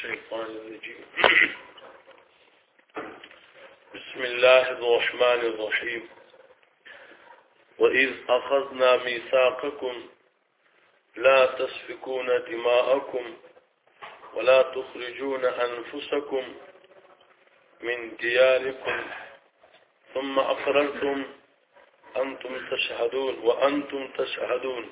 الشيطان الرجيم بسم الله الرحمن الرحيم وإذ أخذنا ميثاقكم لا تسفكون دماءكم ولا تخرجون أنفسكم من دياركم ثم أقررتم وأنتم تشهدون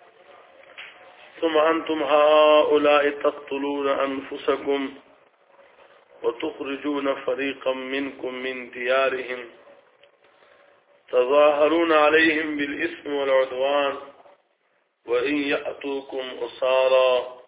ثم أنتم هؤلاء تقتلون أنفسكم وتخرجون فريقا منكم من ديارهم تظاهرون عليهم بالإثم والعدوان وإن يأتوكم أسارى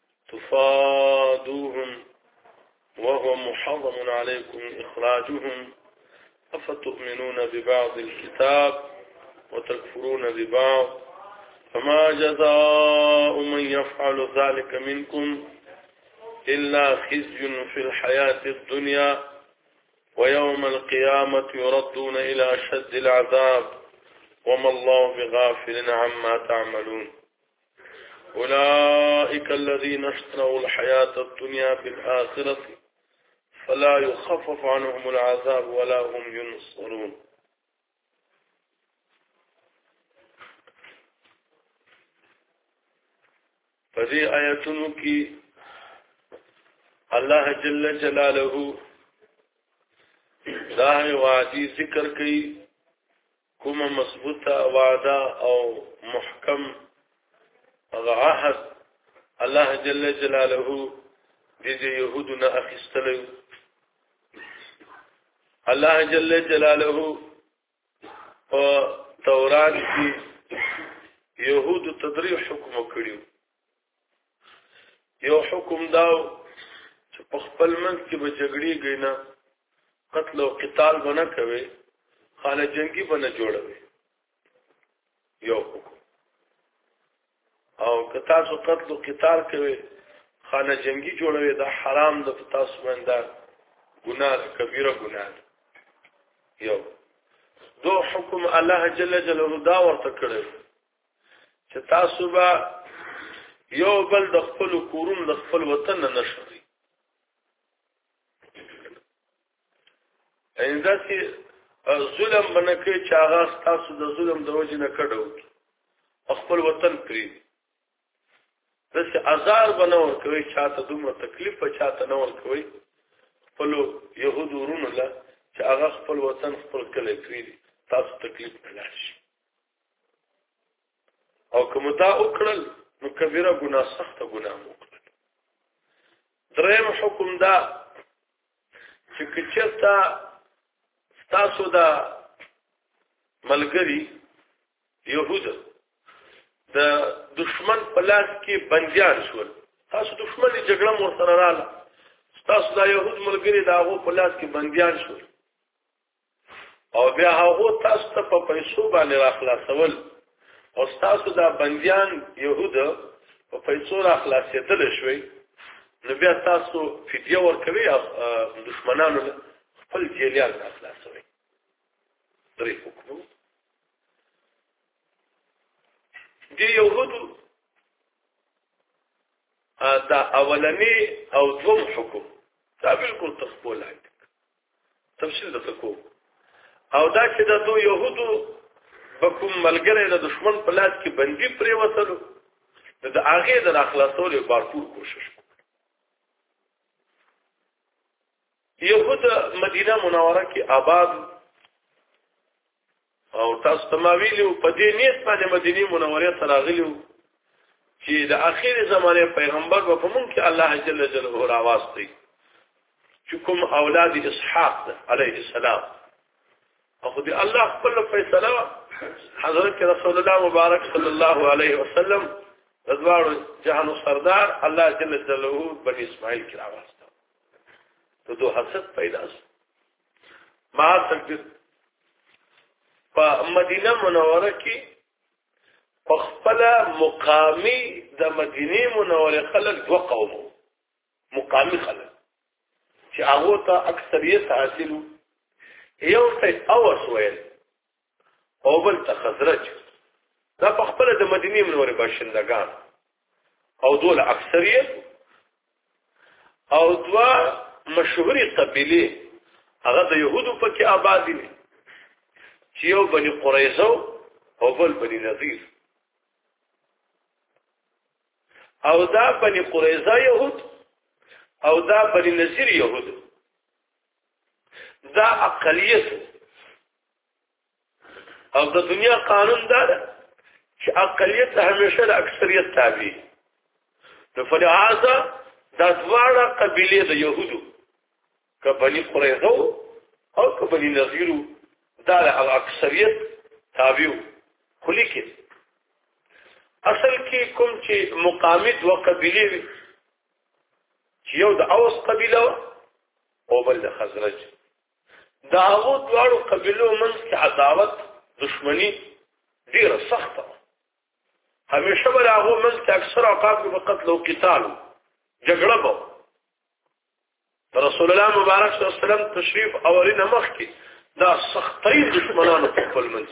تفادوهم وهو محرم عليكم إخراجهم أفتؤمنون ببعض الكتاب وتكفرون ببعض فما جزاء من يفعل ذلك منكم إلا خزي في الحياة الدنيا ويوم القيامة يردون إلى أشد العذاب وما الله بغافل عما تعملون أولئك الذين اشتروا الحياة الدنيا بالآخرة فلا يخفف عنهم العذاب ولا هم ينصرون. فدې آیتونو کې الله جل جلاله دا وعدي ذکر کوي کومه مضبوطه وعده او محکم عهد الله جل جلاله دې يهودنا اخستلو. الله جل جلاله په تورات کې يهود تدریع حکم کړیو. یو حکم داو چې په خپل منځ کې به جګړې غینا قتل او قتال بنه کوي خانه جنگي بنه جوړوي یو حکم، او که تاسو قتل او قتال کوي خانه جنگي جوړوي دا حرام ده، تاسو باندې ګناه کبیره ګناه. یو دو حکم الله جل جلاله دا ورته کړی چې تاسو به یو بل د خپل کورون د خپل وطن نه نشئ. ایندا چې ظلم باندې کې چې هغه تاسو د ظلم د وجې نه کډو خپل وطن پری دغه ازار بنور کوي، چاته دومره تکلیف په چاته نه ور کوي خپل يهود ورونو لا چې هغه خپل وطن خپل کلی پری تاسو تکلیف نه لاشي. او کوم دا وکړل نو کبیره ګناه سخته ګناه وکړل. دریم حکم دا چې کچته تاسو دا ملګری يهود د دشمن په لاس کې بنديان شول، تاسو دشمن یې جګړه مور سره رااله، تاسو دا يهود ملګری دا هغه په لاس کې بنديان شول او بیا هغه تاسو ته په پیسو باندې راخلاصول او تاسو دا بنديان يهود په پیسو راخلاصېدل شوي، نو بیا تاسو فدیه ورکوي دشمنانو خپل جیلیان راخلاصوي. درې حکم دي يهود دا اولنی او دوم حکم دا بالکل تخپل تفصیل د تکو او دا چې د دوه يهودو بکوم ملګری د دشمن په لاس کې بندي پرې وصلو د هغه د اخلاصولو بارپور کوشش وکړ. يهود مدینه منوره کې آباد او تاسو تماویلو په دې نیت باندې مدینه منوره ته راغلیو چې د اخیر زمانه پیغمبر په مونږ کې الله جل جلاله راوستي چې کوم اولاد اسحاق علیه السلام او دې الله خپل فیصله حضرت رسول الله مبارک صلی الله علیه وسلم رضوان جهان سردار الله جل جلاله بني اسماعیل کې راوستي ته دو حسد پیدا شو. ما څنګه په مدینه منوره کې په خپل مقامی د مدینه منوره خلک دوه قوم مقامی خلک چې هغه ته اکثریت حاصلو، یو ته اوس ویل او بل ته خزرج، دا په خپل د مدینه منوره باشندگان او دول اکثریت او دوا مشهوري قبيله هغه د يهودو په کې آباد دي چې یو بني قریظه او بل بني نذیر او دا بني قریظه يهود او دا بني نذیر يهود دا اقلیت او د دنیا قانون دا چې اقلیت همیشه د اکثریت تابع نو فلهذا دا دواړه قبیله د يهودو کبني قریظه او کبني نذیر دا د اکثریت تابع خو لیکن اصل کې کوم چې مقامي دوه قبیله وي چې یو د اوس قبیله او بل د خزرج دا هغه دواړو قبیلو منځ کې عداوت دشمنی ډیره سخته همیشه به هغه منځ کې اکثر اوقات په قتل او قتال جګړه به رسول الله مبارک صلی الله علیه وسلم تشریف اولین مخ کې دا سختۍ دشمنانو په خپل منځ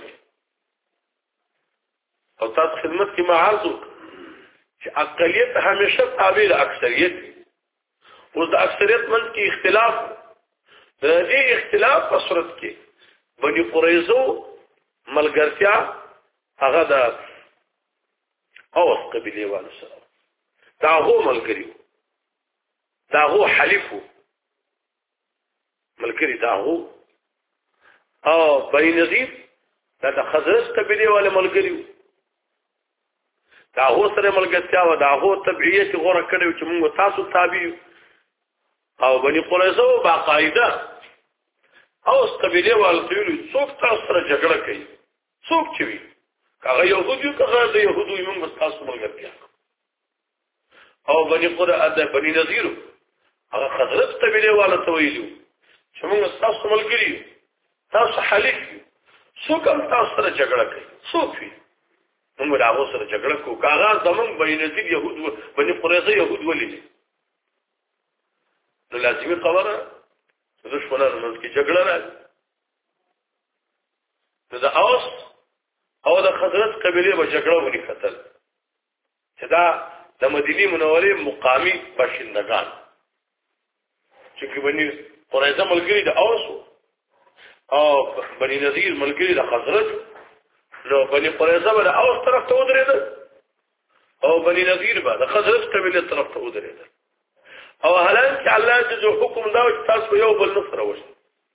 او تاسو خدمت کې معارض چې اقلیت همیشه تابع د اکثریت او د اکثریت منځ کې اختلاف د دې اختلاف په صورت کې بني قریظه ملګرتیا هغه د اوس قبیله والو سره دا هو ملګری دا هو حلیفو ملګری دا هو او بني نذیر دا د خزرج قبیله والو ملګری دا هو سره ملګرتیا و دا هو تبعیت غوړه کړو چې موږ تاسو تابع او بني قریظه باقاعده اوس قبیله والو څوک تاسو سره جګړه کوي څوک چې وي هغه يهودي هغه د يهودو موږ تاسو ملګرتیا او بني قریظه بني نذیر هغه خزرج قبیله والو ته ویلو چې موږ تاسو ملګری تاسو حلیف څوک تاسو سره جګړه کوي څوک وي موږ راغو سره جګړه کوو هغه زمونږ بني نذیر يهود بني قریظه يهود ولې نو لازمي خبره دشمنانو منځ کې جګړه راځي دا اوس او د خزرج قبیله به جګړه ونی خطر چې دا د مدینه منورې مقامی باشندگان چې بني قریظه ملګری د اوس او بني نذیر ملګری د خزرج نو بني قریظه به د اوس طرف ته ودرېدل او بني نذیر به د خزرج قبیله طرف ته ودرېدل او حالان چې الله جو حکم دا چې تاسو یو بل نصر وشي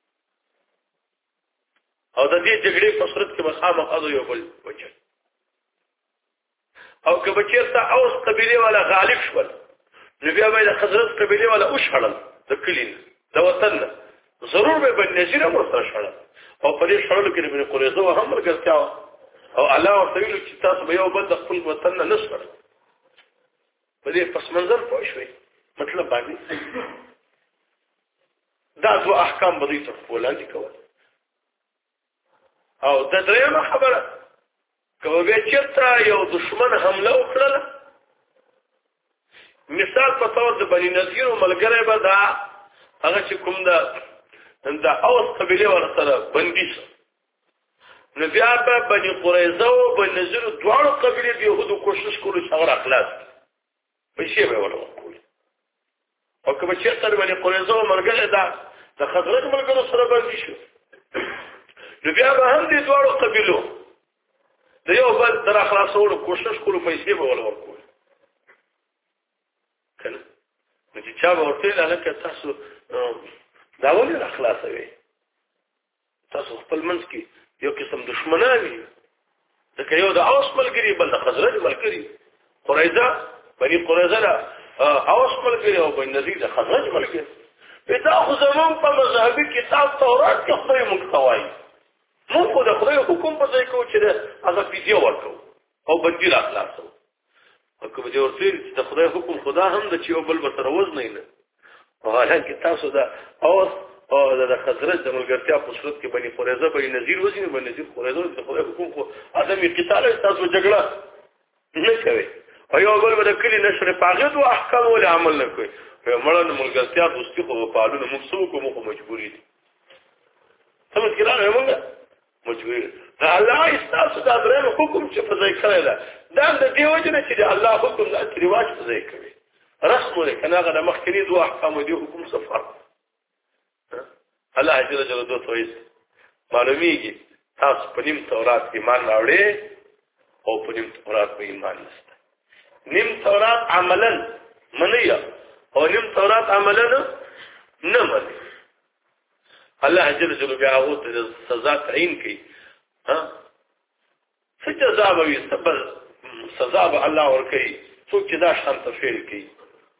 او د دې جګړې په صورت کې مخامخ اذو یو بل وچل او که بچیرته اوس قبیله والا غالب شول نو بیا به د خزرج قبیله والا وشړل د کلین د وطن ضرور به بن نذیر هم سره شړل او په دې شړلو کې بن قریظه هم مرګتیا او الله ورته ویل چې تاسو به یو بل د خپل وطن نه نشړل په دې پس منظر پوه شوي مطلب باندې دا دو احکام بدی ته ولاندې کول او د درېمه خبره کوم به چېرته یو دشمن حمله وکړه مثال په تور د بني نذیر ملګری به دا هغه چې کوم دا اوس قبیله ورسره بندي شو نو بیا به بني قریظه او بني نذیر دواړو قبیله د يهودو کوشش کولو چې هغه اخلاص پیسې به ورکول او کوم چې تر بني قریظه ملګری دا د خزرج ملګرو سره بندي شو نو بیا به هم دې دواړو قبیلو د یو بل تر اخلاصولو کوشش کولو پیسې به ورکول کنه نو چې چا به ورته لکه تاسو دا ولې اخلاصوي تاسو خپل منځ کې یو قسم دشمنان دي ځکه یو د اوس ملګری بل د خزرج ملګری قریظه بني قریظه اوس ملګری او بني نذیر د خزرج ملګری دا خو زمون په مذهبي کتاب تورات کې خدای مقتوي موږ خو د خدای حکم په ځای کې چې هغه فیدیو ورکو او بدیل اخلاصو او کوم دې ورته چې د خدای حکم خدا هم د چې یو بل به سره وزن نه او حالانکه تاسو دا اوس او د خزرج د ملګرتیا په صورت کې بني قریظه بني نذیر وځي بني نذیر قریظه د خدای حکم خو ادمي قتال تاسو جګړه نه کوي او یو بل به کلی نشر پاغت او احکام ول عمل نه کوي په مړن ملګرتیا دوستي خو په اړه مخسو کوم خو مجبوري دي سمجھ کړه موږ مجبور دا الله استاسو دا درنه حکم چې په ځای کړی دا د دې وجه نه چې الله حکم د رواج په ځای کوي رسم لري کنه هغه د مخکنی دوه احکام دي حکم سفر الله جل جلاله دوی معلومیږي تاسو په نیم تورات ایمان راوړې او په نیم تورات په ایمان نشته نیم تورات عملا منیا او نیم تورات عملا نه مني الله جل جلاله بیا هغه ته سزا تعین کوي ها څه جزا به وي صبر سزا به الله ورکوي څوک چې دا شان تفعیل کوي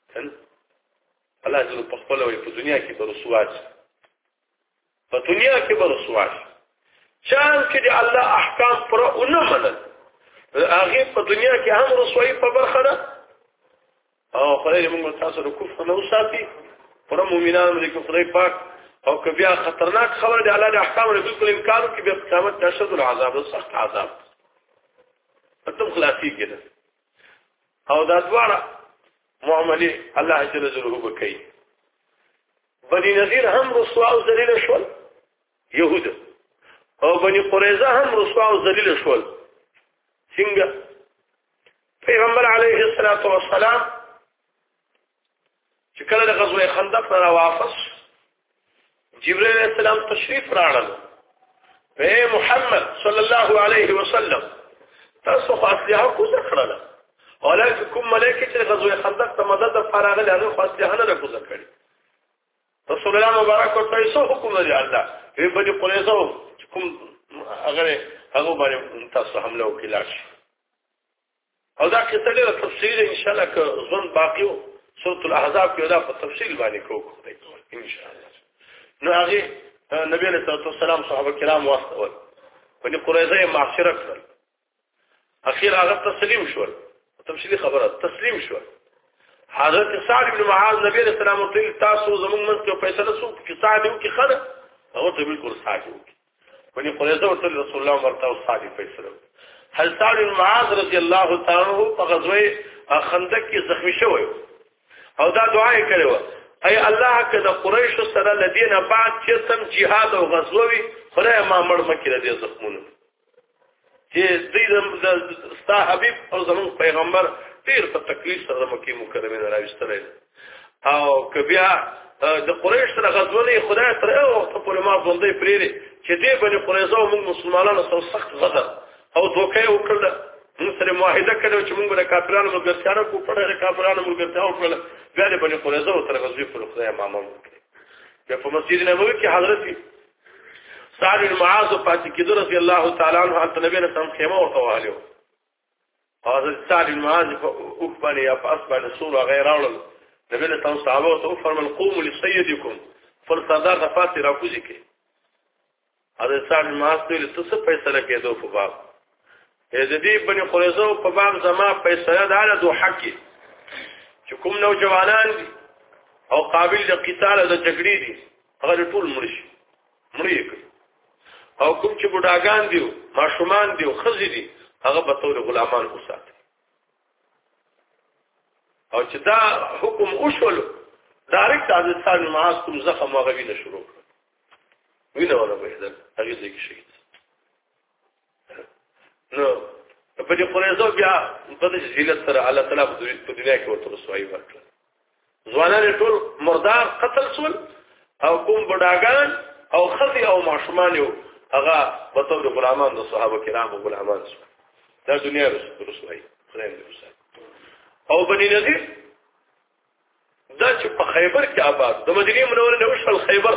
الله جل په خپل وي په دنیا کې به رسوا شي په دنیا کې به رسوا شي چان چې د الله احکام پر اونم منل هغه په دنیا کې هم رسوایی په برخه ده او خدای دې موږ تاسو د کفر نه وساتي پر مؤمنانو دې خدای پاک او که بیا خطرناک خبر دی الله د احکام نه بالکل انکار کوي به قیامت تشد العذاب سخت عذاب تم خلاصي کېده او دا دواړه معاملې الله جل جلاله وکړي بني نذیر هم رسوا او ذلیل شول يهود او بني قریظه هم رسوا او ذلیل شول څنګه پیغمبر علیه الصلاۃ والسلام چې کله د غزوه خندق را واپس جبرائیل علیہ السلام تشریف راړل اے محمد صلی الله علیه وسلم تاسو خاصه کو ذکرله ولکه کوم ملائکه چې غزوه خندق ته مدد فراغ له خاصه نه کو ذکر رسول الله مبارک او پیسو حکم لري الله په بني قریظه کوم هغه باندې تاسو حمله وکړه او دا کیسه له تفصیل ان شاء الله که ځون باقی سورۃ الاحزاب کې دا په تفصیل باندې کوو ان شاء الله نو هغه نبی علیہ الصلوۃ والسلام صحابه کرام واستول بني قریظه معاشره کړل اخیر هغه تسلیم شول تفصیلی خبره تسلیم شول حضرت سعد بن معاذ نبی علیہ السلام ته تاسو زموږ منځ کې فیصله سو چې سعد یو کې خره هغه ته بالکل سعد یو بني قریظه ورته رسول الله ورته سعد فیصله هل سعد بن معاذ رضی الله تعالی عنہ په غزوه خندق کې زخمی شوی او دا دعا یې کړې اي الله کده قریش سره لدینه بعد چې سم jihad او غزوه خدای ما مړ مکه دې زخمونه چې دې د ستا حبيب او زمون پیغمبر ډیر په تکلیف سره مکه مکرمه راوستل او کبیا د قریش سره غزوه خدای سره او ته په ما باندې پریری چې دې بني قریظه او موږ مسلمانانو سره سخت غدر او دوکه وکړه موږ سره معاهده کړو چې موږ د کافرانو ملګرتیا کو پړه د کافرانو ملګرتیا وکړه بیا د بني قریظه او تر غزوه پر خدای مامون کړ په مسجد نبوي کې حضرت سعد بن معاذ پاتې کېدو رضی الله تعالی عنہ حضرت نبی رسول الله خیمه ورته وهلو حضرت سعد بن معاذ او باندې یا په اسبه سوره غیر اورل نبی له تاسو صحابه ته فرمایل قوموا لسيدكم فالصدار دفات راکوزي کې حضرت سعد بن معاذ ته څه فیصله کېدو په باب دې بني قریظه په باب زما فیصله ده د حق چې کوم نوجوانان دي او قابل د قتال او د جګړې دي هغه ټول مړي او کوم چې بډاګان دي ماشومان دي او خزي دي هغه به تور غلامان وساتي او چې دا حکم وشول ډایرکټ حضرت سعد بن معاذ کوم زخم واغوي شروع کړ وینه ولا بهدل هغه دې کې شهید نو په دې قریظه بیا په دې ذلت سره الله تعالی په دنیا کې ورته رسوایی ورکړه ځوانان ټول مردار قتل شول او کوم بډاګان او خزي او ماشومان یو هغه په تور غلامان د صحابه کرامو غلامان شو دا دنیا رسوایی خدای دې رسوایی او بني نذیر دا چې په خیبر کې آباد د مدینه منوره نه وشل خیبر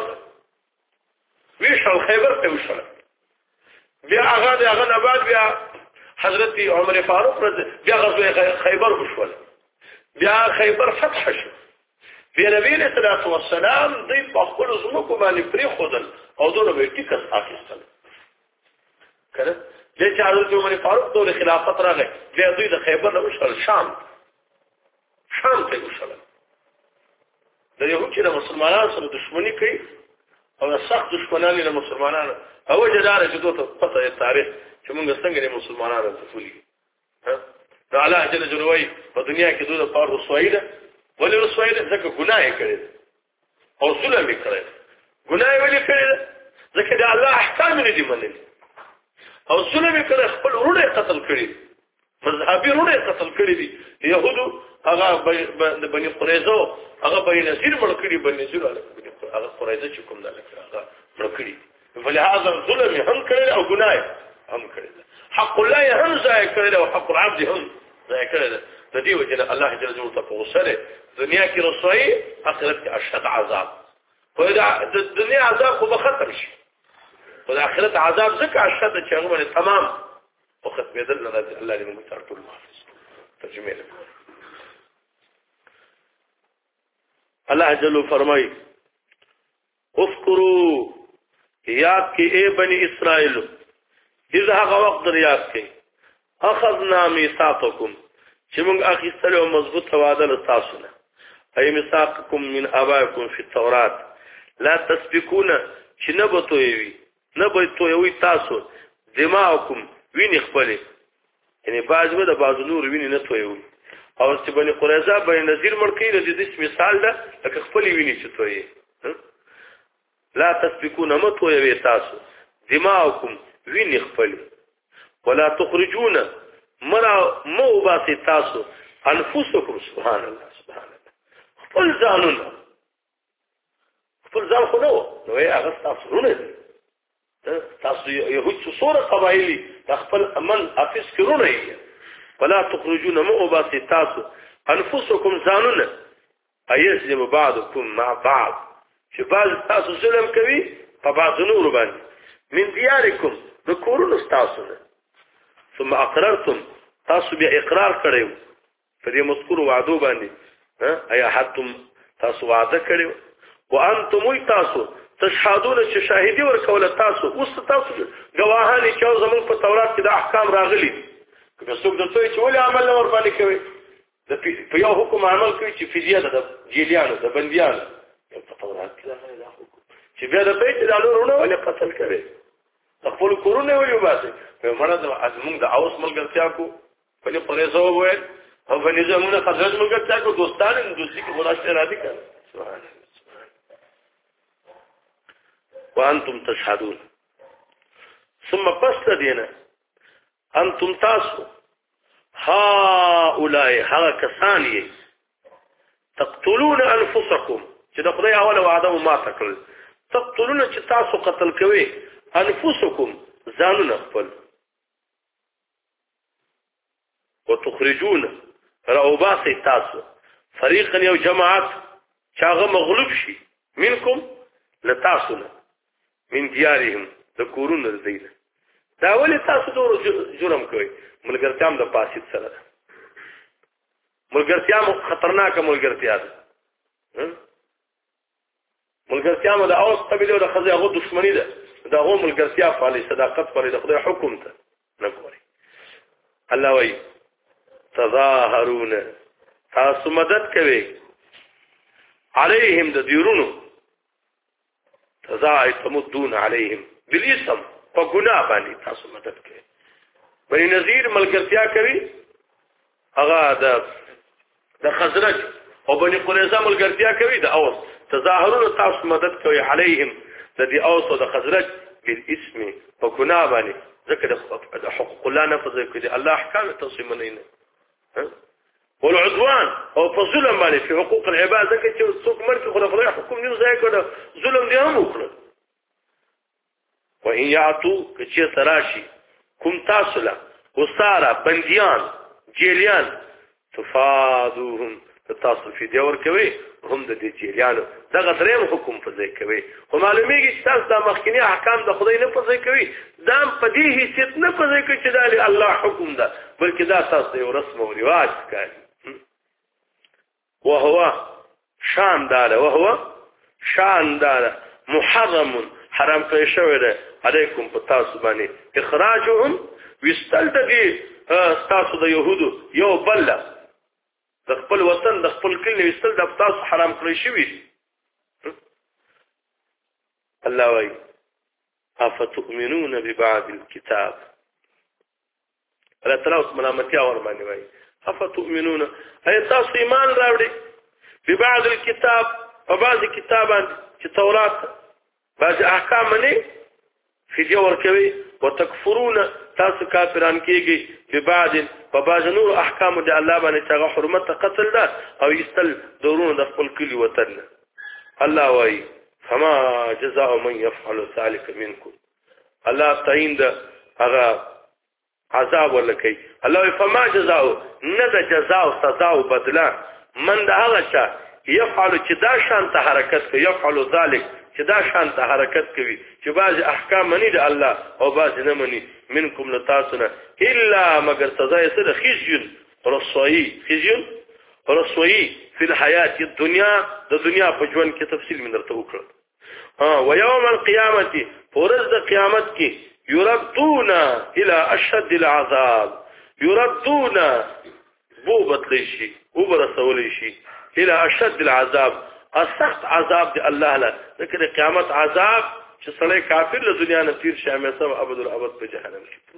ویشل خیبر ته وشل بیا هغه نه بعد بیا حضرت عمر فاروق بیا غزوه خیبر وشول بیا خیبر فتح شو بیا نبی صلی الله علیه وسلم د خپل زمکو باندې پری خودل او دونه به ټیکس اخیستل کړه چې حضرت عمر فاروق دور خلافت راغی بیا دوی د خیبر نه وشل شام ته وشل د یو چې د مسلمانانو سره دښمنی کوي او سخت دښمنانی له مسلمانانو او جدار چې دوی ته پته تاریخ چې موږ څنګه د مسلمانانو تفولي ها الله جل جلاله په دنیا کې دوی د پاره رسوایی ده ولې رسوایی ده ځکه ګناه کړي او ظلم کړي ګناه ولې کړي ځکه د الله احکام نه دي منلي او ظلم کړي خپل ورونه قتل کړي مذهبي رونه قتل کړی دي يهودو هغه بني قريظه هغه بني نذير مړ کړی بني نذير هغه قريظه چې کوم نه هغه مړ کړی فلهذا ظلم هم کړی او ګناه هم کړی حق الله هم ځای کړی او حق العبد هم ځای کړی د دې وجه الله جل جلاله تفوسره دنیا کې رسوي آخرت کې اشد عذاب فدا د دنیا عذاب خو به ختم شي په آخرت عذاب ځکه اشد چې هغه باندې تمام او ختمېدل نه الله دې موږ ته ټول محفوظ ترجمه الله جل فرمای اذكروا یاد کې اے بنی اسرائیل اذا هغه وخت ریاض کې اخذنا میثاقکم چې موږ اخیستل او مضبوط وعده له تاسو نه اي میثاقکم من ابائکم فی التوراۃ لا تسبقون چې نه بتوي نه بتوي تاسو دماءکم ویني خپل یعنی بعضو د بعض نور ویني نه توي او چې بني قریظه بني نذیر مړکې د دې مثال ده لکه خپل ویني چې توي لا تسبقون متوي تاسو دماءکم ویني خپل ولا تخرجون مرا مو باسي تاسو انفسکم سبحان الله سبحان الله خپل ځانونه خپل ځان خو نو یې هغه تاسو نه تاسو يهود صوره قبایلی خپل عمل افس کړونه یې ولا تخرجون مو باسي تاسو انفسکم ځانونه ايسلم بعضكم مع بعض چې بعض تاسو ظلم کوي په بعض نور باندې من دياركم ذكورون استاسونه ثم اقررتم تاسو بیا اقرار کړو په دې مذکور وعده باندې ایا حتم تاسو وعده کړو وانتم تاسو تشهدون چې شاهدي ورکول تاسو اوس تاسو گواهان چې زمون په تورات کې د احکام راغلي که څوک درته چې ولې عمل نه ور باندې کوي په یو حکم عمل کوي چې فدیه ده د جیلیانو د بنديانو په تورات کې راغلي دا حکم چې بیا د بیت دالورونه ولې قتل کوي خپل کورونه ولې وباسي په مړه د ازمن د اوس ملګرتیا کو په دې قریزه وویل او په دې زمونه خزرج ملګرتیا کو دوستان دوستي کې خلاص را دي کړ سبحان الله وانتم تشهدون ثم پس دینا انتم تاسو هؤلاء هغه کسان یې تقتلون انفسکم چې د خدای اوله وعده ما تکړه تقتلون چې تاسو قتل کوي انفسکم ځانونه خپل وتخرجون رعوبات تاسو فريقا یو جماعت چاغه مغلوب شي منکم لتاسو من دیارهم د کورونو زیله دا ولې تاسو دوه جرم کوي ملګرتیام د پاسید سره ده ملګرتیام خطرناکه ملګرتیا ده ملګرتیام د اوس قبيله د خزي هغه دښمنی ده دا هو ملګرتیا فعلی صداقت پر د خدای حکم ته نه کوي الله وای تظاهرون تاسو مدد کوي عليهم د دیرونو تزاعي تمدون عليهم بالاسم فغنا باندې تاسو مدد کوي بني نذیر ملګرتیا کوي هغه د خزرج او بني قریظه ملګرتیا کوي د اوس تظاهرون تاسو مدد کوي عليهم د دې اوس او د خزرج بالاسم فغنا باندې ذکر د حقوق الله نفذ کوي الله احکام تصميمين والعدوان او فظلم باندې في حقوق العباد ذکر چې څوک مرګ خدای حکم نه ځای کړه ظلم دی هم وکړه وان يعطوا چې تراشي کوم تاسو له وساره بنديان جیلیان تفادوهم تاسو فی دیور کوي هم د دې جیلیانو دغه دریم حکم په ځای کوي خو معلومیږي چې تاسو د مخکنی احکام د خدای نه په ځای کوي دا په دې حیثیت نه په ځای کوي چې د الله حکم ده بلکې دا تاسو یو رسم او رواج کوي وهو شان دار محرم حرام کړی شوی دی علیکم په تاسو باندې اخراجهم وستلدي تاسو د يهودو یو بل د خپل وطن د خپل کلی وستل د تاسو حرام کړی شوی دی الله وايي افتؤمنون ببعض الكتاب الله تعالی اوس ملامتیا ور باندې وايي افتؤمنون اي تاسو ایمان راوړي ببعض الكتاب فبعض كتابان چې تورات بعض احکام نه فدیه ورکوي وتکفرون تاسو کافران کیږي په بعد په باز نور احکام د الله باندې چې حرمت قتل ده او یستل دورونه د خپل کلی وطن الله وای فما جزاء من يفعل ذلك منكم الله تعین ده هغه عذاب ولکې الله فما جزاء نه د جزاء او سزا او بدله من ده هغه چا يفعل چې دا شان ته حرکت کوي يفعل ذلك چې دا شان ته حرکت کوي چې بعض احکام منی د الله او بعض نه منی منکم لتاسنا الا مگر سزا یې سره خزي رسوي في الحياه الدنيا د دنیا په ژوند کې تفصیل من درته وکړه ويوم القيامه فرض د قیامت کې يردون الى اشد العذاب يردون بوبت لشي وبرسول شي الى اشد العذاب السخت عذاب دی الله له لکه قیامت عذاب چې سړی کافر له دنیا نه تیر شي همیشه ابد الابد په جهنم کې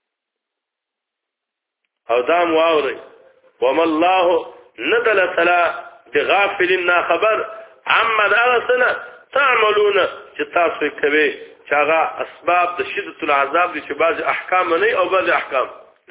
او دام واوري وما الله ندل سلا بغافل خبر عما درسنا تعملون چې تاسو کوي چې هغه اسباب د شدت العذاب دي چې بعض احکام نه او بعض احکام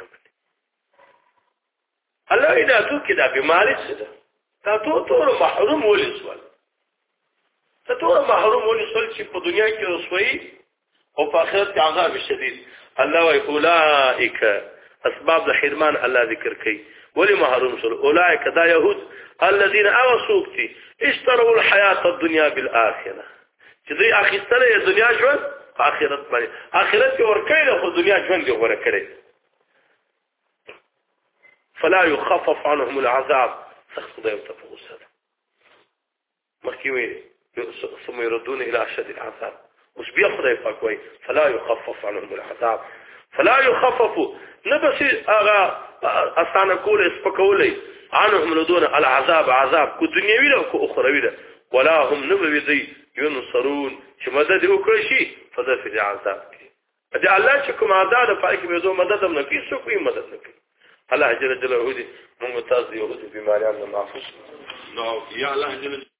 الله اذا تو کدا بیماری څه تاسو ټول محروم ولسول ټول محروم ولسول چې په دنیا کې رسوي او په آخرت کې عذاب شدید الله وی اولئک اسباب الحرمان الله ذکر کوي ولی محروم شول اولئک دا يهود الذين اوصوا اشتروا الحياه الدنيا بالاخره چې دوی اخیستله دنیا ژوند په آخرت باندې آخرت کې ورکړي خو دنیا ژوند یې ورکړي فلا يخفف عنهم العذاب سخت خدای ته فوسه مخکې ویلي ثم يردون الى اشد العذاب اوس بیا خدای پاک وایي فلا يخفف عنهم العذاب فلا يخفف نبس اغا اسانه کول سپکولې عنهم ردون العذاب عذاب کو دنیوي له کو اخروی له ولا هم نبوي دي ينصرون چې مدد وکړي شي فذف العذاب کې دې الله چې کوم عذاب پای کې به زو مدد هم نه کوي څوک یې مدد نه کوي الله جل جلاله دې موږ تاسو یو د بیماریانو معافوس نو یا الله جل